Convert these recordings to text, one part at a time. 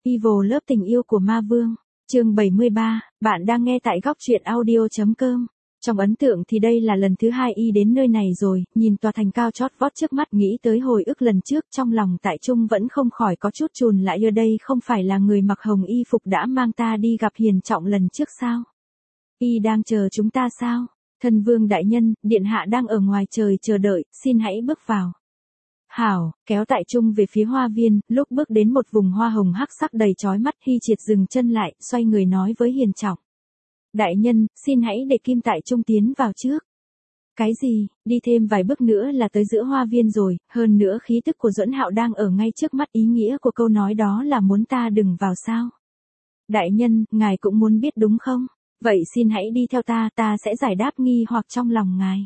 Evil lớp tình yêu của ma vương, chương 73, bạn đang nghe tại góc truyện audio.com. Trong ấn tượng thì đây là lần thứ 2 y đến nơi này rồi, nhìn tòa thành cao chót vót trước mắt nghĩ tới hồi ức lần trước trong lòng Tại Trung vẫn không khỏi có chút chùn lại ở đây không phải là người mặc hồng y phục đã mang ta đi gặp Hiền Trọng lần trước sao? Y đang chờ chúng ta sao? Thân vương đại nhân, điện hạ đang ở ngoài trời chờ đợi, xin hãy bước vào. Hảo, kéo Tại Trung về phía hoa viên, lúc bước đến một vùng hoa hồng hắc sắc đầy chói mắt Hy Triệt dừng chân lại, xoay người nói với Hiền Trọng. Đại nhân, xin hãy để Kim Tại Trung tiến vào trước. Cái gì, đi thêm vài bước nữa là tới giữa hoa viên rồi, hơn nữa khí tức của Duẫn Hạo đang ở ngay trước mắt ý nghĩa của câu nói đó là muốn ta đừng vào sao. Đại nhân, ngài cũng muốn biết đúng không? Vậy xin hãy đi theo ta sẽ giải đáp nghi hoặc trong lòng ngài.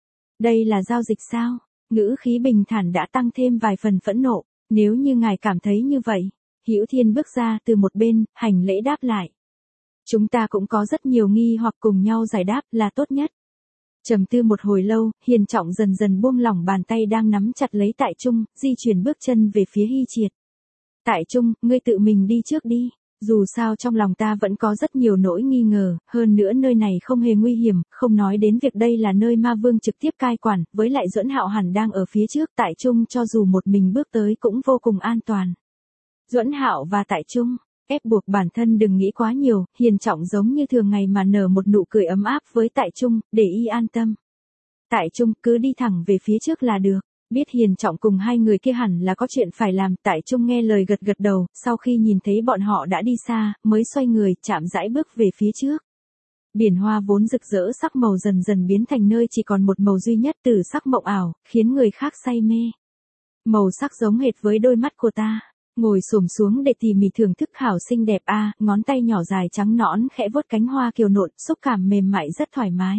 Đây là giao dịch sao? Ngữ khí bình thản đã tăng thêm vài phần phẫn nộ, nếu như ngài cảm thấy như vậy. Hữu Thiên bước ra từ một bên, hành lễ đáp lại. Chúng ta cũng có rất nhiều nghi hoặc cùng nhau giải đáp là tốt nhất. Trầm tư một hồi lâu, Hiền Trọng dần dần buông lỏng bàn tay đang nắm chặt lấy Tại Trung, di chuyển bước chân về phía Hy Triệt. Tại Trung, ngươi tự mình đi trước đi. Dù sao trong lòng ta vẫn có rất nhiều nỗi nghi ngờ, hơn nữa nơi này không hề nguy hiểm, không nói đến việc đây là nơi ma vương trực tiếp cai quản, với lại Duẫn Hạo hẳn đang ở phía trước, Tại Trung cho dù một mình bước tới cũng vô cùng an toàn. Duẫn Hạo và Tại Trung, ép buộc bản thân đừng nghĩ quá nhiều, Hiền Trọng giống như thường ngày mà nở một nụ cười ấm áp với Tại Trung, để y an tâm. Tại Trung cứ đi thẳng về phía trước là được. Biết Hiền Trọng cùng hai người kia hẳn là có chuyện phải làm, Tại Trung nghe lời gật gật đầu, sau khi nhìn thấy bọn họ đã đi xa, mới xoay người, chạm rãi bước về phía trước. Biển hoa vốn rực rỡ sắc màu dần dần biến thành nơi chỉ còn một màu duy nhất từ sắc mộng ảo, khiến người khác say mê. Màu sắc giống hệt với đôi mắt của ta. Ngồi xổm xuống để tỉ mỉ thưởng thức hảo xinh đẹp ngón tay nhỏ dài trắng nõn khẽ vuốt cánh hoa kiều nộn, xúc cảm mềm mại rất thoải mái.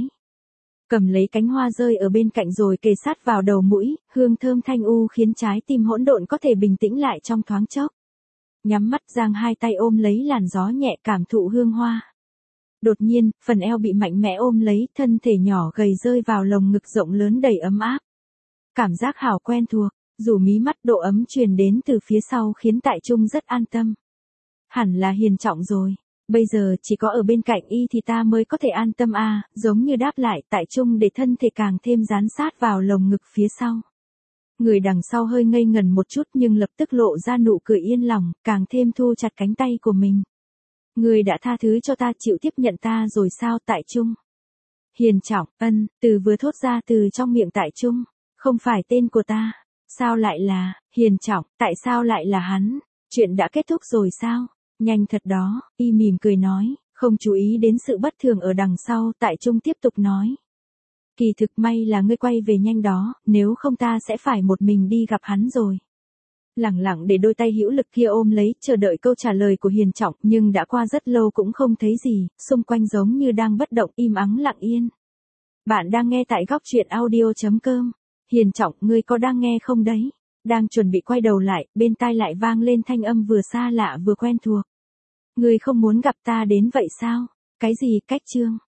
Cầm lấy cánh hoa rơi ở bên cạnh rồi kề sát vào đầu mũi, hương thơm thanh u khiến trái tim hỗn độn có thể bình tĩnh lại trong thoáng chốc. Nhắm mắt giang hai tay ôm lấy làn gió nhẹ cảm thụ hương hoa. Đột nhiên, phần eo bị mạnh mẽ ôm lấy, thân thể nhỏ gầy rơi vào lồng ngực rộng lớn đầy ấm áp. Cảm giác hảo quen thuộc, dù mí mắt độ ấm truyền đến từ phía sau khiến Tại Trung rất an tâm. Hẳn là Hiền Trọng rồi. Bây giờ chỉ có ở bên cạnh y thì ta mới có thể an tâm giống như đáp lại Tại Trung để thân thể càng thêm dán sát vào lồng ngực phía sau. Người đằng sau hơi ngây ngần một chút nhưng lập tức lộ ra nụ cười yên lòng, càng thêm thu chặt cánh tay của mình. Người đã tha thứ cho ta chịu tiếp nhận ta rồi sao Tại Trung? Hiền Trọng, từ vừa thốt ra từ trong miệng Tại Trung, không phải tên của ta. Sao lại là, Hiền Trọng, tại sao lại là hắn? Chuyện đã kết thúc rồi sao? Nhanh thật đó, y mỉm cười nói, không chú ý đến sự bất thường ở đằng sau, Tại Trung tiếp tục nói. Kỳ thực may là ngươi quay về nhanh đó, nếu không ta sẽ phải một mình đi gặp hắn rồi. Lẳng lặng để đôi tay hữu lực kia ôm lấy, chờ đợi câu trả lời của Hiền Trọng, nhưng đã qua rất lâu cũng không thấy gì, xung quanh giống như đang bất động, im ắng lặng yên. Bạn đang nghe tại góc truyện audio.com. Hiền Trọng, ngươi có đang nghe không đấy? Đang chuẩn bị quay đầu lại, bên tai lại vang lên thanh âm vừa xa lạ vừa quen thuộc. Ngươi không muốn gặp ta đến vậy sao? Cái gì cách chương?